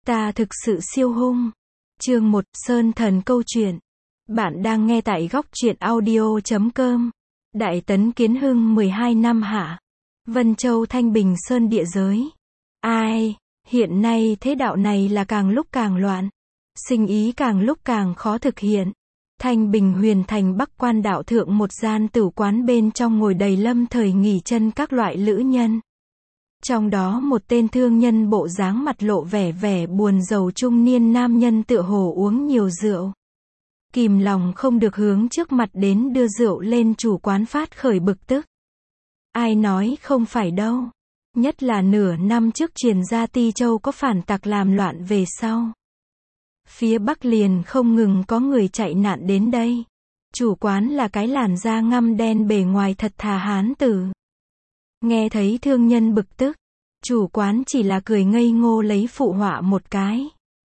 Ta thực sự siêu hung. Chương 1, Sơn Thần câu chuyện. Bạn đang nghe tại góc truyện audio.com. Đại tấn Kiến Hưng 12 năm hạ. Vân Châu Thanh Bình Sơn địa giới. Ai, hiện nay thế đạo này là càng lúc càng loạn. Sinh ý càng lúc càng khó thực hiện. Thanh Bình Huyền Thành Bắc Quan đạo thượng một gian tử quán bên trong ngồi đầy lâm thời nghỉ chân các loại lữ nhân. Trong đó một tên thương nhân bộ dáng mặt lộ vẻ buồn rầu trung niên nam nhân tựa hồ uống nhiều rượu. Kìm lòng không được hướng trước mặt đến đưa rượu lên chủ quán phát khởi bực tức. Ai nói không phải đâu. Nhất là nửa năm trước truyền ra Ti Châu có phản tặc làm loạn về sau. Phía Bắc liền không ngừng có người chạy nạn đến đây. Chủ quán là cái làn da ngăm đen bề ngoài thật thà hán tử. Nghe thấy thương nhân bực tức, chủ quán chỉ là cười ngây ngô lấy phụ họa một cái.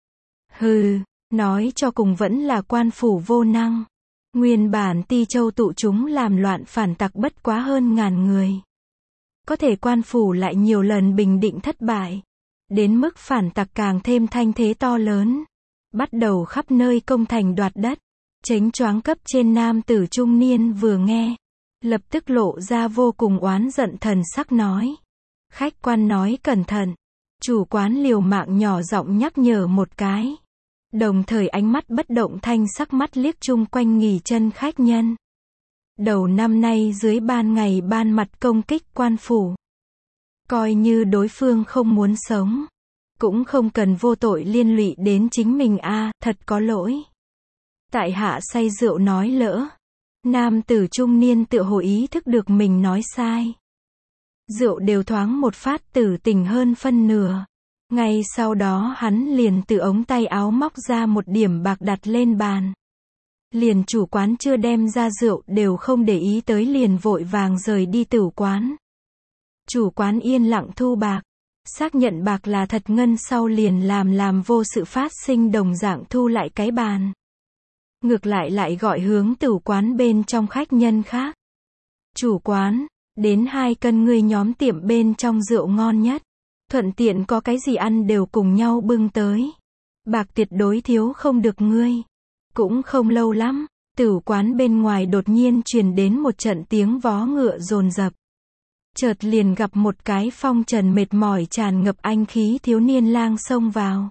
Hừ, nói cho cùng vẫn là quan phủ vô năng. Nguyên bản Ti Châu tụ chúng làm loạn phản tặc bất quá hơn 1000 người. Có thể quan phủ lại nhiều lần bình định thất bại. Đến mức phản tặc càng thêm thanh thế to lớn. Bắt đầu khắp nơi công thành đoạt đất. Chánh choáng cấp trên nam tử trung niên vừa nghe. Lập tức lộ ra vô cùng oán giận thần sắc nói. Khách quan nói cẩn thận. Chủ quán liều mạng nhỏ giọng nhắc nhở một cái. Đồng thời ánh mắt bất động thanh sắc mắt liếc chung quanh nghỉ chân khách nhân. Đầu năm nay dưới ban ngày ban mặt công kích quan phủ. Coi như đối phương không muốn sống. Cũng không cần vô tội liên lụy đến chính mình thật có lỗi. Tại hạ say rượu nói lỡ. Nam tử trung niên tựa hồ ý thức được mình nói sai. Rượu đều thoáng một phát tử tỉnh hơn phân nửa. Ngay sau đó hắn liền từ ống tay áo móc ra một điểm bạc đặt lên bàn. Liền chủ quán chưa đem ra rượu đều không để ý tới liền vội vàng rời đi tử quán. Chủ quán yên lặng thu bạc. Xác nhận bạc là thật ngân sau liền làm vô sự phát sinh đồng dạng thu lại cái bàn. Ngược lại gọi hướng tử quán bên trong khách nhân khác. Chủ quán, đến 2 cân ngươi nhóm tiệm bên trong rượu ngon nhất. Thuận tiện có cái gì ăn đều cùng nhau bưng tới. Bạc tuyệt đối thiếu không được ngươi. Cũng không lâu lắm, tử quán bên ngoài đột nhiên truyền đến một trận tiếng vó ngựa dồn dập. Chợt liền gặp một cái phong trần mệt mỏi tràn ngập anh khí thiếu niên lang xông vào.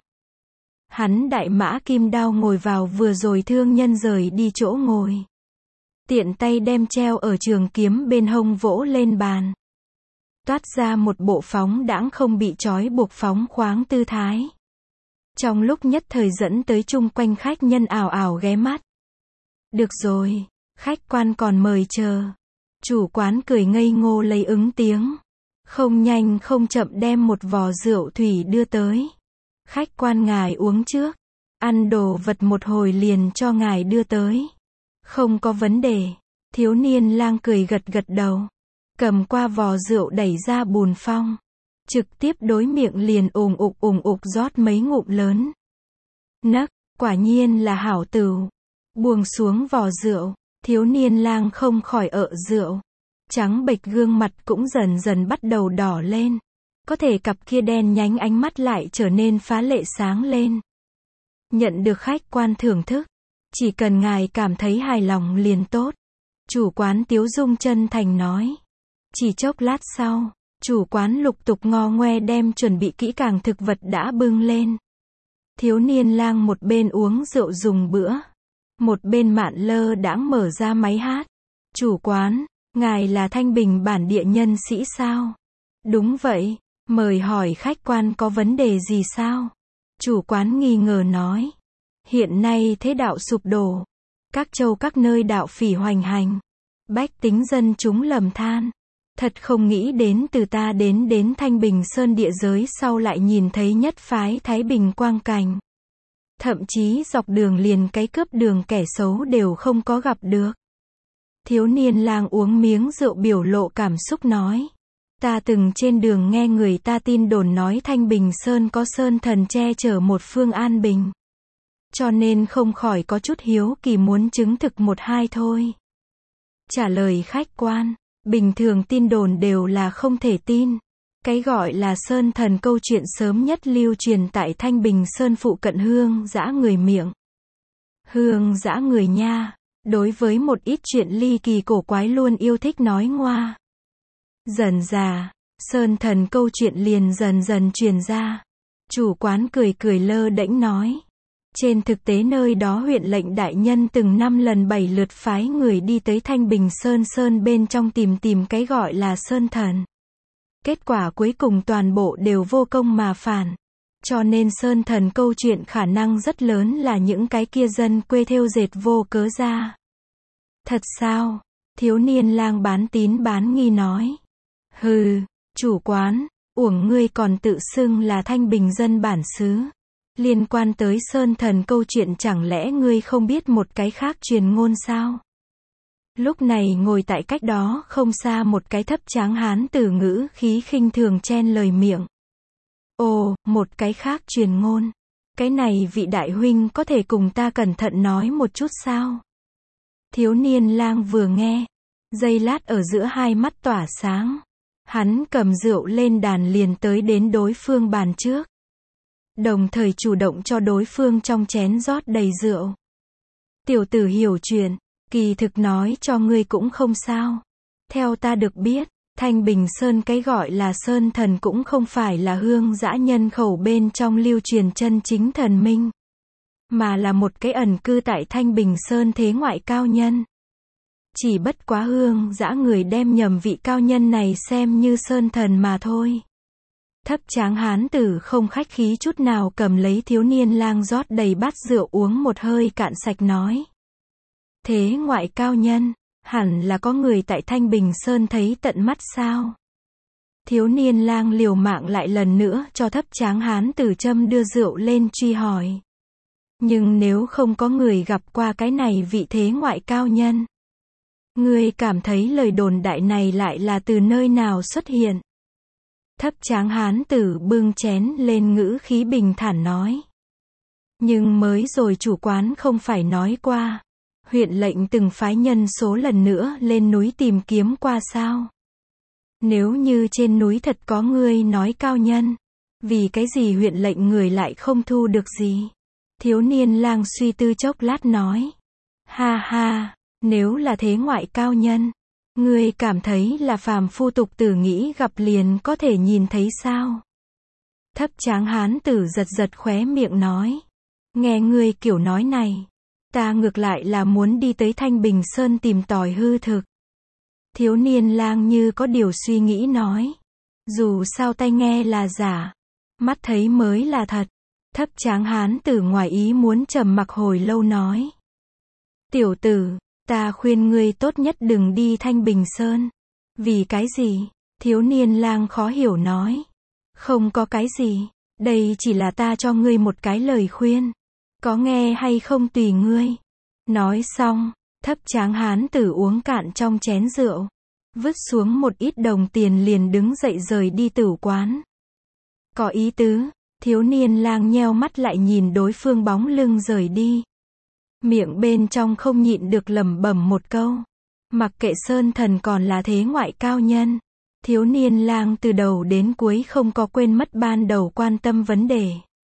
Hắn đại mã kim đao ngồi vào vừa rồi thương nhân rời đi chỗ ngồi. Tiện tay đem treo ở trường kiếm bên hông vỗ lên bàn. Toát ra một bộ phóng đãng không bị trói buộc phóng khoáng tư thái. Trong lúc nhất thời dẫn tới chung quanh khách nhân ảo ảo ghé mắt. Được rồi, khách quan còn mời chờ. Chủ quán cười ngây ngô lấy ứng tiếng. Không nhanh không chậm đem một vò rượu thủy đưa tới. Khách quan ngài uống trước. Ăn đồ vật một hồi liền cho ngài đưa tới. Không có vấn đề. Thiếu niên lang cười gật đầu. Cầm qua vò rượu đẩy ra bùn phong. Trực tiếp đối miệng liền ùng ục rót mấy ngụm lớn. Nấc, quả nhiên là hảo tửu. Buông xuống vò rượu. Thiếu niên lang không khỏi ợ rượu. Trắng bệch gương mặt cũng dần bắt đầu đỏ lên. Có thể cặp kia đen nhánh ánh mắt lại trở nên phá lệ sáng lên. Nhận được khách quan thưởng thức. Chỉ cần ngài cảm thấy hài lòng liền tốt. Chủ quán tiếu dung chân thành nói. Chỉ chốc lát sau, chủ quán lục tục ngo ngoe đem chuẩn bị kỹ càng thực vật đã bưng lên. Thiếu niên lang một bên uống rượu dùng bữa. Một bên mạn lơ đãng mở ra máy hát. Chủ quán, ngài là Thanh Bình bản địa nhân sĩ sao? Đúng vậy, mời hỏi khách quan có vấn đề gì sao? Chủ quán nghi ngờ nói. Hiện nay thế đạo sụp đổ. Các châu các nơi đạo phỉ hoành hành. Bách tính dân chúng lầm than. Thật không nghĩ đến từ ta đến Thanh Bình Sơn địa giới sau lại nhìn thấy nhất phái Thái Bình quang cảnh. Thậm chí dọc đường liền cái cướp đường kẻ xấu đều không có gặp được. Thiếu niên lang uống miếng rượu biểu lộ cảm xúc nói. Ta từng trên đường nghe người ta tin đồn nói Thanh Bình Sơn có sơn thần che chở một phương an bình. Cho nên không khỏi có chút hiếu kỳ muốn chứng thực một hai thôi. Trả lời khách quan. Bình thường tin đồn đều là không thể tin. Cái gọi là sơn thần câu chuyện sớm nhất lưu truyền tại Thanh Bình Sơn phụ cận Hương Dã người miệng. Hương Dã người nha, đối với một ít chuyện ly kỳ cổ quái luôn yêu thích nói ngoa. Dần dà, sơn thần câu chuyện liền dần dần truyền ra. Chủ quán cười cười lơ đễnh nói. Trên thực tế nơi đó huyện lệnh đại nhân từng 5 lần 7 lượt phái người đi tới Thanh Bình Sơn bên trong tìm cái gọi là sơn thần. Kết quả cuối cùng toàn bộ đều vô công mà phản. Cho nên sơn thần câu chuyện khả năng rất lớn là những cái kia dân quê thêu dệt vô cớ ra. Thật sao? Thiếu niên lang bán tín bán nghi nói. Hừ, chủ quán, uổng ngươi còn tự xưng là Thanh Bình dân bản xứ. Liên quan tới sơn thần câu chuyện chẳng lẽ ngươi không biết một cái khác truyền ngôn sao? Lúc này ngồi tại cách đó không xa một cái thấp tráng hán tử ngữ khí khinh thường chen lời miệng. Ồ, một cái khác truyền ngôn. Cái này vị đại huynh có thể cùng ta cẩn thận nói một chút sao? Thiếu niên lang vừa nghe, giây lát ở giữa hai mắt tỏa sáng. Hắn cầm rượu lên đàn liền tới đến đối phương bàn trước. Đồng thời chủ động cho đối phương trong chén rót đầy rượu. Tiểu tử hiểu chuyện, kỳ thực nói cho ngươi cũng không sao. Theo ta được biết, Thanh Bình Sơn cái gọi là sơn thần cũng không phải là Hương Dã nhân khẩu bên trong lưu truyền chân chính thần minh, mà là một cái ẩn cư tại Thanh Bình Sơn thế ngoại cao nhân. Chỉ bất quá Hương Dã người đem nhầm vị cao nhân này xem như sơn thần mà thôi. Thấp tráng hán tử không khách khí chút nào cầm lấy thiếu niên lang rót đầy bát rượu uống một hơi cạn sạch nói. Thế ngoại cao nhân, hẳn là có người tại Thanh Bình Sơn thấy tận mắt sao? Thiếu niên lang liều mạng lại lần nữa cho thấp tráng hán tử châm đưa rượu lên truy hỏi. Nhưng nếu không có người gặp qua cái này vị thế ngoại cao nhân, ngươi cảm thấy lời đồn đại này lại là từ nơi nào xuất hiện? Thấp tráng hán tử bưng chén lên ngữ khí bình thản nói. Nhưng mới rồi chủ quán không phải nói qua. Huyện lệnh từng phái nhân số lần nữa lên núi tìm kiếm qua sao? Nếu như trên núi thật có ngươi nói cao nhân, vì cái gì huyện lệnh người lại không thu được gì? Thiếu niên lang suy tư chốc lát nói. Ha ha, nếu là thế ngoại cao nhân, ngươi cảm thấy là phàm phu tục tử nghĩ gặp liền có thể nhìn thấy sao? Thấp tráng hán tử giật giật khóe miệng nói. Nghe ngươi kiểu nói này, ta ngược lại là muốn đi tới Thanh Bình Sơn tìm tòi hư thực. Thiếu niên lang như có điều suy nghĩ nói. Dù sao tai nghe là giả, mắt thấy mới là thật. Thấp tráng hán tử ngoài ý muốn trầm mặc hồi lâu nói. Tiểu tử, ta khuyên ngươi tốt nhất đừng đi Thanh Bình Sơn. Vì cái gì? Thiếu niên lang khó hiểu nói. Không có cái gì, đây chỉ là ta cho ngươi một cái lời khuyên. Có nghe hay không tùy ngươi. Nói xong, thấp tráng hán tử uống cạn trong chén rượu, vứt xuống một ít đồng tiền liền đứng dậy rời đi tửu quán. Có ý tứ, thiếu niên lang nheo mắt lại nhìn đối phương bóng lưng rời đi. Miệng bên trong không nhịn được lẩm bẩm một câu. Mặc kệ sơn thần còn là thế ngoại cao nhân, thiếu niên lang từ đầu đến cuối không có quên mất ban đầu quan tâm vấn đề.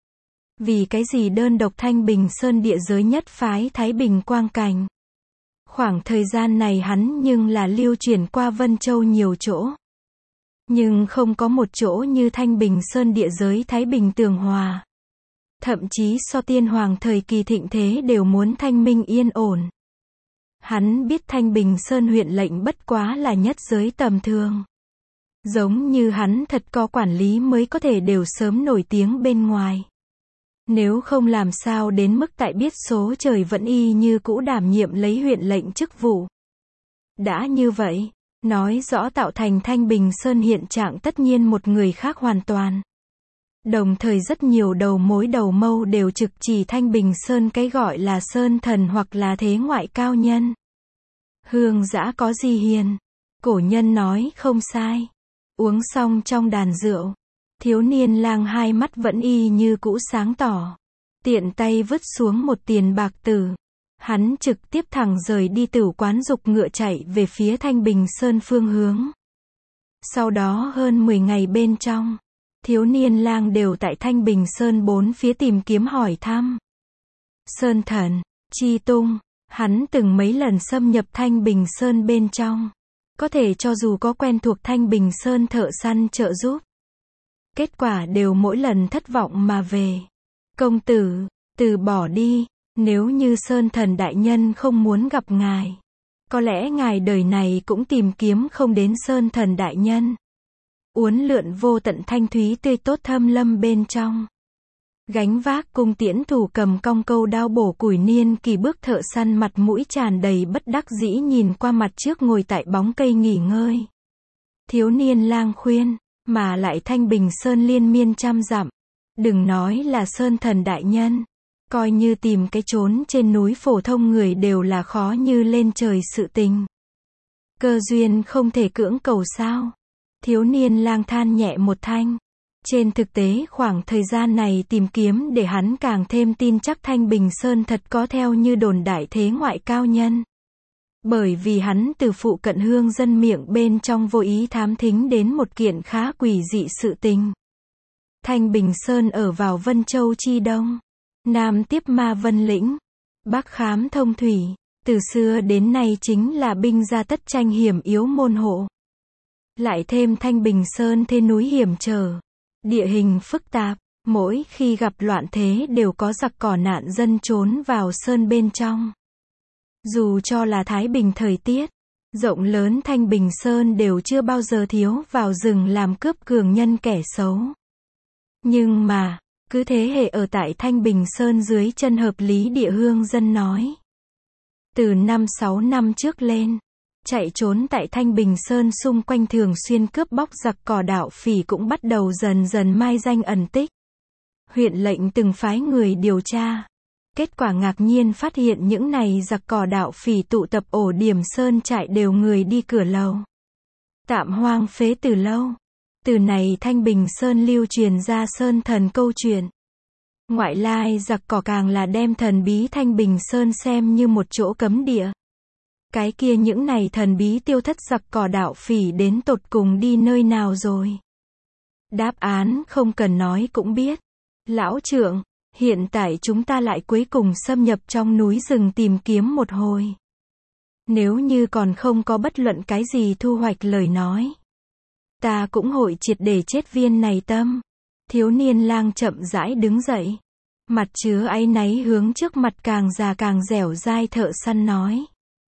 Vì cái gì đơn độc Thanh Bình Sơn địa giới nhất phái Thái Bình Quang Cảnh? Khoảng thời gian này hắn nhưng là lưu chuyển qua Vân Châu nhiều chỗ. Nhưng không có một chỗ như Thanh Bình Sơn địa giới Thái Bình tường hòa. Thậm chí so tiên hoàng thời kỳ thịnh thế đều muốn thanh minh yên ổn. Hắn biết Thanh Bình Sơn huyện lệnh bất quá là nhất giới tầm thường. Giống như hắn thật có quản lý mới có thể đều sớm nổi tiếng bên ngoài. Nếu không làm sao đến mức tại biết số trời vẫn y như cũ đảm nhiệm lấy huyện lệnh chức vụ. Đã như vậy, nói rõ tạo thành Thanh Bình Sơn hiện trạng tất nhiên một người khác hoàn toàn. Đồng thời rất nhiều đầu mối đầu mâu đều trực chỉ Thanh Bình Sơn cái gọi là sơn thần hoặc là thế ngoại cao nhân. Hương Dã có gì hiền? Cổ nhân nói không sai. Uống xong trong đàn rượu, thiếu niên lang hai mắt vẫn y như cũ sáng tỏ. Tiện tay vứt xuống một tiền bạc tử. Hắn trực tiếp thẳng rời đi tửu quán dục ngựa chạy về phía Thanh Bình Sơn phương hướng. Sau đó hơn 10 ngày bên trong, thiếu niên lang đều tại Thanh Bình Sơn bốn phía tìm kiếm hỏi thăm. Sơn thần, chi tung, hắn từng mấy lần xâm nhập Thanh Bình Sơn bên trong. Có thể cho dù có quen thuộc Thanh Bình Sơn thợ săn trợ giúp. Kết quả đều mỗi lần thất vọng mà về. Công tử, từ bỏ đi, nếu như Sơn thần đại nhân không muốn gặp ngài. Có lẽ ngài đời này cũng tìm kiếm không đến Sơn thần đại nhân. Uốn lượn vô tận thanh thúy tươi tốt thâm lâm bên trong. Gánh vác cung tiễn thủ cầm cong câu đao bổ củi niên kỳ bước thợ săn mặt mũi tràn đầy bất đắc dĩ nhìn qua mặt trước ngồi tại bóng cây nghỉ ngơi. Thiếu niên lang khuyên, mà lại Thanh Bình Sơn liên miên trăm dặm. Đừng nói là Sơn thần đại nhân. Coi như tìm cái chốn trên núi phổ thông người đều là khó như lên trời sự tình. Cơ duyên không thể cưỡng cầu sao. Thiếu niên lang than nhẹ một thanh. Trên thực tế khoảng thời gian này tìm kiếm để hắn càng thêm tin chắc Thanh Bình Sơn thật có theo như đồn đại thế ngoại cao nhân. Bởi vì hắn từ phụ cận hương dân miệng bên trong vô ý thám thính đến một kiện khá quỷ dị sự tình. Thanh Bình Sơn ở vào Vân Châu chi đông. Nam tiếp Ma Vân Lĩnh. Bắc khám thông thủy. Từ xưa đến nay chính là binh gia tất tranh hiểm yếu môn hộ. Lại thêm Thanh Bình Sơn thế núi hiểm trở. Địa hình phức tạp, mỗi khi gặp loạn thế đều có giặc cỏ nạn dân trốn vào sơn bên trong. Dù cho là Thái Bình thời tiết, rộng lớn Thanh Bình Sơn đều chưa bao giờ thiếu vào rừng làm cướp cường nhân kẻ xấu. Nhưng mà, cứ thế hệ ở tại Thanh Bình Sơn dưới chân hợp lý địa hương dân nói. Từ 5-6 năm trước lên, chạy trốn tại Thanh Bình Sơn xung quanh thường xuyên cướp bóc giặc cỏ đạo phỉ cũng bắt đầu dần dần mai danh ẩn tích. Huyện lệnh từng phái người điều tra. Kết quả ngạc nhiên phát hiện những này giặc cỏ đạo phỉ tụ tập ổ điểm sơn trại đều người đi cửa lầu. Tạm hoang phế từ lâu. Từ này Thanh Bình Sơn lưu truyền ra sơn thần câu chuyện. Ngoại lai giặc cỏ càng là đem thần bí Thanh Bình Sơn xem như một chỗ cấm địa. Cái kia những này thần bí tiêu thất giặc cỏ đạo phỉ đến tột cùng đi nơi nào rồi? Đáp án không cần nói cũng biết. Lão trưởng, hiện tại chúng ta lại cuối cùng xâm nhập trong núi rừng tìm kiếm một hồi. Nếu như còn không có bất luận cái gì thu hoạch lời nói, ta cũng hội triệt để chết viên này tâm. Thiếu niên lang chậm rãi đứng dậy. Mặt chứa áy náy hướng trước mặt càng già càng dẻo dai thợ săn nói.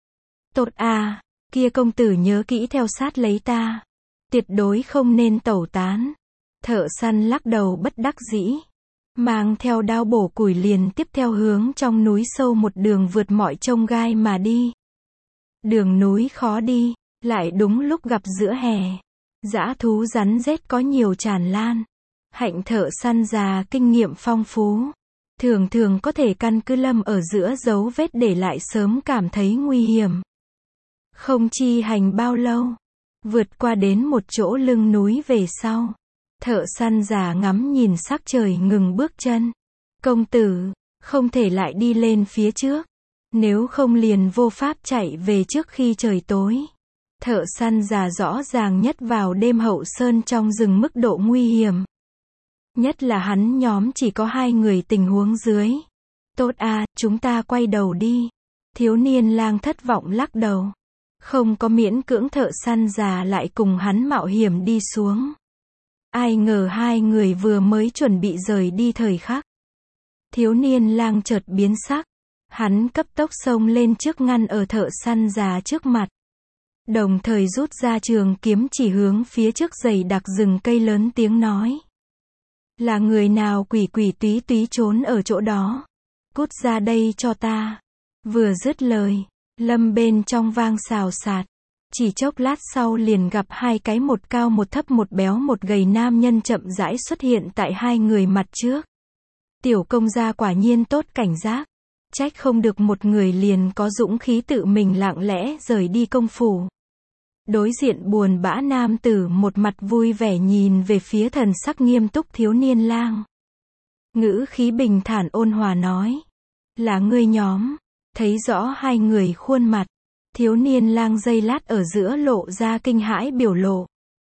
Tốt à, kia công tử nhớ kỹ theo sát lấy ta. Tuyệt đối không nên tẩu tán. Thợ săn lắc đầu bất đắc dĩ. Mang theo đao bổ củi liền tiếp theo hướng trong núi sâu một đường vượt mọi chông gai mà đi. Đường núi khó đi, lại đúng lúc gặp giữa hè. Dã thú rắn rết có nhiều tràn lan. Hạnh thợ săn già kinh nghiệm phong phú. Thường thường có thể căn cứ lâm ở giữa dấu vết để lại sớm cảm thấy nguy hiểm. Không chi hành bao lâu. Vượt qua đến một chỗ lưng núi về sau. Thợ săn già ngắm nhìn sắc trời ngừng bước chân. Công tử, không thể lại đi lên phía trước. Nếu không liền vô pháp chạy về trước khi trời tối. Thợ săn già rõ ràng nhất vào đêm hậu sơn trong rừng mức độ nguy hiểm. Nhất là hắn nhóm chỉ có 2 người tình huống dưới. Tốt à, chúng ta quay đầu đi. Thiếu niên lang thất vọng lắc đầu. Không có miễn cưỡng thợ săn già lại cùng hắn mạo hiểm đi xuống. Ai ngờ 2 người vừa mới chuẩn bị rời đi thời khắc. Thiếu niên lang chợt biến sắc. Hắn cấp tốc xông lên trước ngăn ở thợ săn già trước mặt. Đồng thời rút ra trường kiếm chỉ hướng phía trước dày đặc rừng cây lớn tiếng nói. Là người nào quỷ quỷ túy túy trốn ở chỗ đó? Cút ra đây cho ta. Vừa dứt lời, lâm bên trong vang xào xạc. Chỉ chốc lát sau liền gặp 2 cái một cao một thấp một béo một gầy nam nhân chậm rãi xuất hiện tại 2 người mặt trước. Tiểu công gia quả nhiên tốt cảnh giác. Trách không được một người liền có dũng khí tự mình lặng lẽ rời đi công phủ. Đối diện buồn bã nam tử một mặt vui vẻ nhìn về phía thần sắc nghiêm túc thiếu niên lang. Ngữ khí bình thản ôn hòa nói. Là ngươi nhóm. Thấy rõ 2 người khuôn mặt. Thiếu niên lang giây lát ở giữa lộ ra kinh hãi biểu lộ.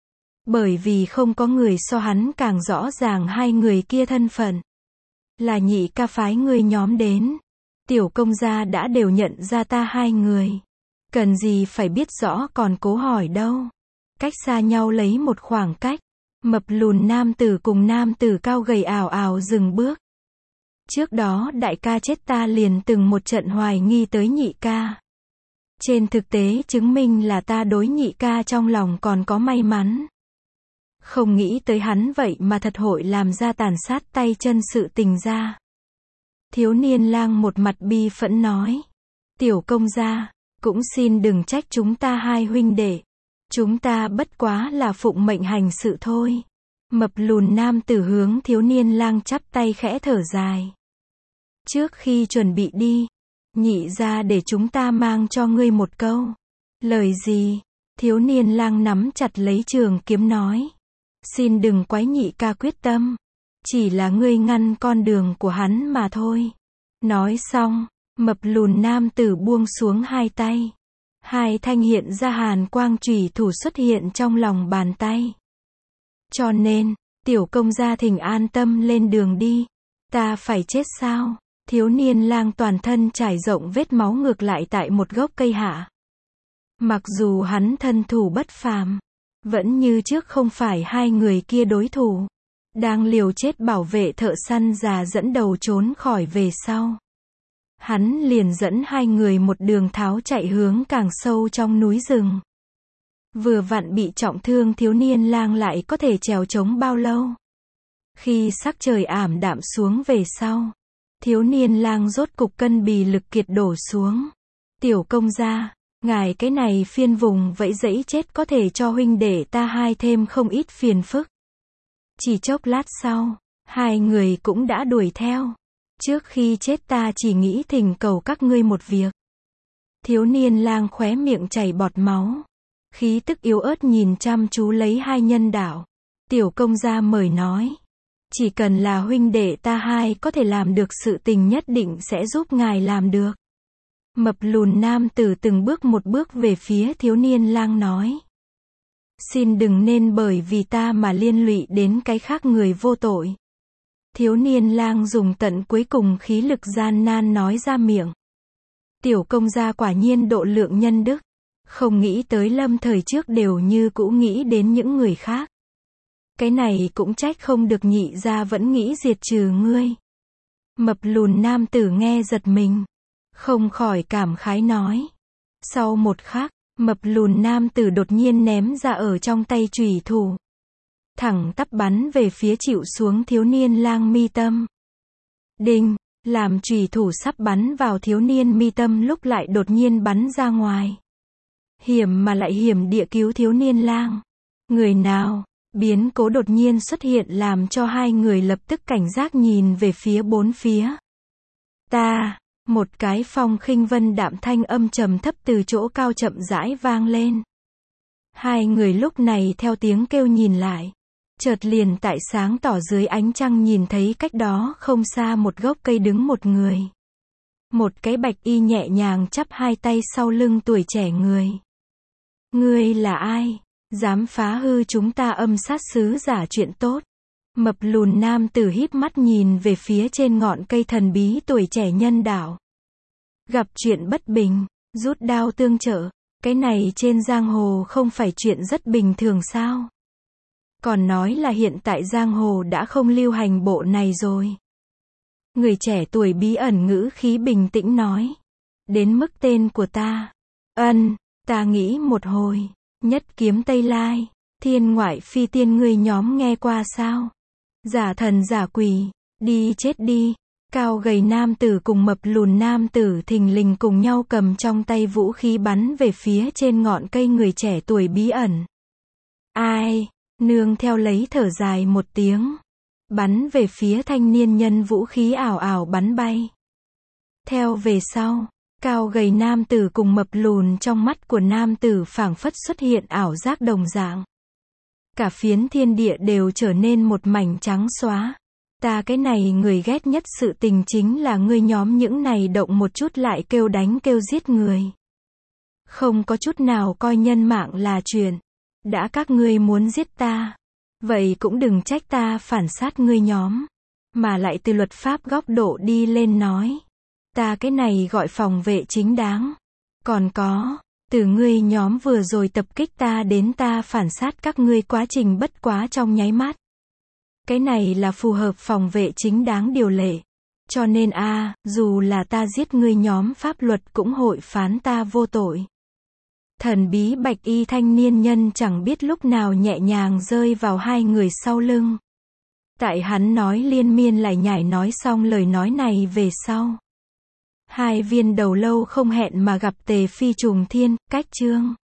Bởi vì không có người so hắn càng rõ ràng hai người kia thân phận. Là nhị ca phái người nhóm đến. Tiểu công gia đã đều nhận ra ta hai người. Cần gì phải biết rõ còn cố hỏi đâu. Cách xa nhau lấy một khoảng cách. Mập lùn nam tử cùng nam tử cao gầy ảo ảo dừng bước. Trước đó đại ca chết ta liền từng một trận hoài nghi tới nhị ca. Trên thực tế chứng minh là ta đối nhị ca trong lòng còn có may mắn. Không nghĩ tới hắn vậy mà thật hội làm ra tàn sát tay chân sự tình ra. Thiếu niên lang một mặt bi phẫn nói. Tiểu công gia, cũng xin đừng trách chúng ta hai huynh đệ. Chúng ta bất quá là phụng mệnh hành sự thôi. Mập lùn nam tử hướng thiếu niên lang chắp tay khẽ thở dài. Trước khi chuẩn bị đi, nhị ra để chúng ta mang cho ngươi một câu. Lời gì? Thiếu niên lang nắm chặt lấy trường kiếm nói. Xin đừng quái nhị ca quyết tâm. Chỉ là ngươi ngăn con đường của hắn mà thôi. Nói xong, mập lùn nam tử buông xuống hai tay. Hai thanh hiện ra hàn quang chủy thủ xuất hiện trong lòng bàn tay. Cho nên, tiểu công gia thỉnh an tâm lên đường đi. Ta phải chết sao? Thiếu niên lang toàn thân trải rộng vết máu ngược lại tại một gốc cây hạ. Mặc dù hắn thân thủ bất phàm, vẫn như trước không phải hai người kia đối thủ. Đang liều chết bảo vệ thợ săn già dẫn đầu trốn khỏi về sau. Hắn liền dẫn hai người một đường tháo chạy hướng càng sâu trong núi rừng. Vừa vặn bị trọng thương thiếu niên lang lại có thể trèo trống bao lâu. Khi sắc trời ảm đạm xuống về sau, thiếu niên lang rốt cục cân bì lực kiệt đổ xuống. Tiểu công gia, ngài cái này phiên vùng vẫy dẫy chết có thể cho huynh đệ ta hai thêm không ít phiền phức. Chỉ chốc lát sau, hai người cũng đã đuổi theo. Trước khi chết ta chỉ nghĩ thỉnh cầu các ngươi một việc. Thiếu niên lang khóe miệng chảy bọt máu. Khí tức yếu ớt nhìn chăm chú lấy hai nhân đạo. Tiểu công gia mời nói. Chỉ cần là huynh đệ ta hai có thể làm được sự tình nhất định sẽ giúp ngài làm được. Mập lùn nam tử từng bước một bước về phía thiếu niên lang nói. Xin đừng nên bởi vì ta mà liên lụy đến cái khác người vô tội. Thiếu niên lang dùng tận cuối cùng khí lực gian nan nói ra miệng. Tiểu công gia quả nhiên độ lượng nhân đức. Không nghĩ tới lâm thời trước đều như cũ nghĩ đến những người khác. Cái này cũng trách không được nhị gia vẫn nghĩ diệt trừ ngươi. Mập lùn nam tử nghe giật mình. Không khỏi cảm khái nói. Sau một khắc, mập lùn nam tử đột nhiên ném ra ở trong tay chủy thủ. Thẳng tắp bắn về phía chịu xuống thiếu niên lang mi tâm. Đinh, làm chủy thủ sắp bắn vào thiếu niên mi tâm lúc lại đột nhiên bắn ra ngoài. Hiểm mà lại hiểm địa cứu thiếu niên lang. Người nào? Biến cố đột nhiên xuất hiện làm cho hai người lập tức cảnh giác nhìn về phía bốn phía. Ta, một cái phong khinh vân đạm thanh âm trầm thấp từ chỗ cao chậm rãi vang lên. Hai người lúc này theo tiếng kêu nhìn lại. Chợt liền tại sáng tỏ dưới ánh trăng nhìn thấy cách đó không xa một gốc cây đứng một người. Một cái bạch y nhẹ nhàng chắp hai tay sau lưng tuổi trẻ người. Ngươi là ai? Dám phá hư chúng ta âm sát sứ giả chuyện tốt. Mập lùn nam tử híp mắt nhìn về phía trên ngọn cây thần bí tuổi trẻ nhân đạo. Gặp chuyện bất bình, rút đao tương trợ. Cái này trên giang hồ không phải chuyện rất bình thường sao? Còn nói là hiện tại giang hồ đã không lưu hành bộ này rồi. Người trẻ tuổi bí ẩn ngữ khí bình tĩnh nói. Đến mức tên của ta. Ta nghĩ một hồi. Nhất kiếm Tây Lai, thiên ngoại phi tiên ngươi nhóm nghe qua sao? Giả thần giả quỷ, đi chết đi. Cao gầy nam tử cùng mập lùn nam tử thình lình cùng nhau cầm trong tay vũ khí bắn về phía trên ngọn cây người trẻ tuổi bí ẩn. Ai? Nương theo lấy thở dài một tiếng. Bắn về phía thanh niên nhân vũ khí ảo ảo bắn bay. Theo về sau. Cao gầy nam tử cùng mập lùn trong mắt của nam tử phảng phất xuất hiện ảo giác đồng dạng. Cả phiến thiên địa đều trở nên một mảnh trắng xóa. Ta cái này người ghét nhất sự tình chính là ngươi nhóm những này động một chút lại kêu đánh kêu giết người. Không có chút nào coi nhân mạng là chuyện. Đã các ngươi muốn giết ta, vậy cũng đừng trách ta phản sát ngươi nhóm. Mà lại từ luật pháp góc độ đi lên nói. Ta cái này gọi phòng vệ chính đáng. Còn có, từ ngươi nhóm vừa rồi tập kích ta đến ta phản sát các ngươi quá trình bất quá trong nháy mắt. Cái này là phù hợp phòng vệ chính đáng điều lệ. Cho nên dù là ta giết ngươi nhóm pháp luật cũng hội phán ta vô tội. Thần bí bạch y thanh niên nhân chẳng biết lúc nào nhẹ nhàng rơi vào hai người sau lưng. Tại hắn nói liên miên lải nhải nói xong lời nói này về sau. Hai viên đầu lâu không hẹn mà gặp Tề Phi trùng thiên, cách chương.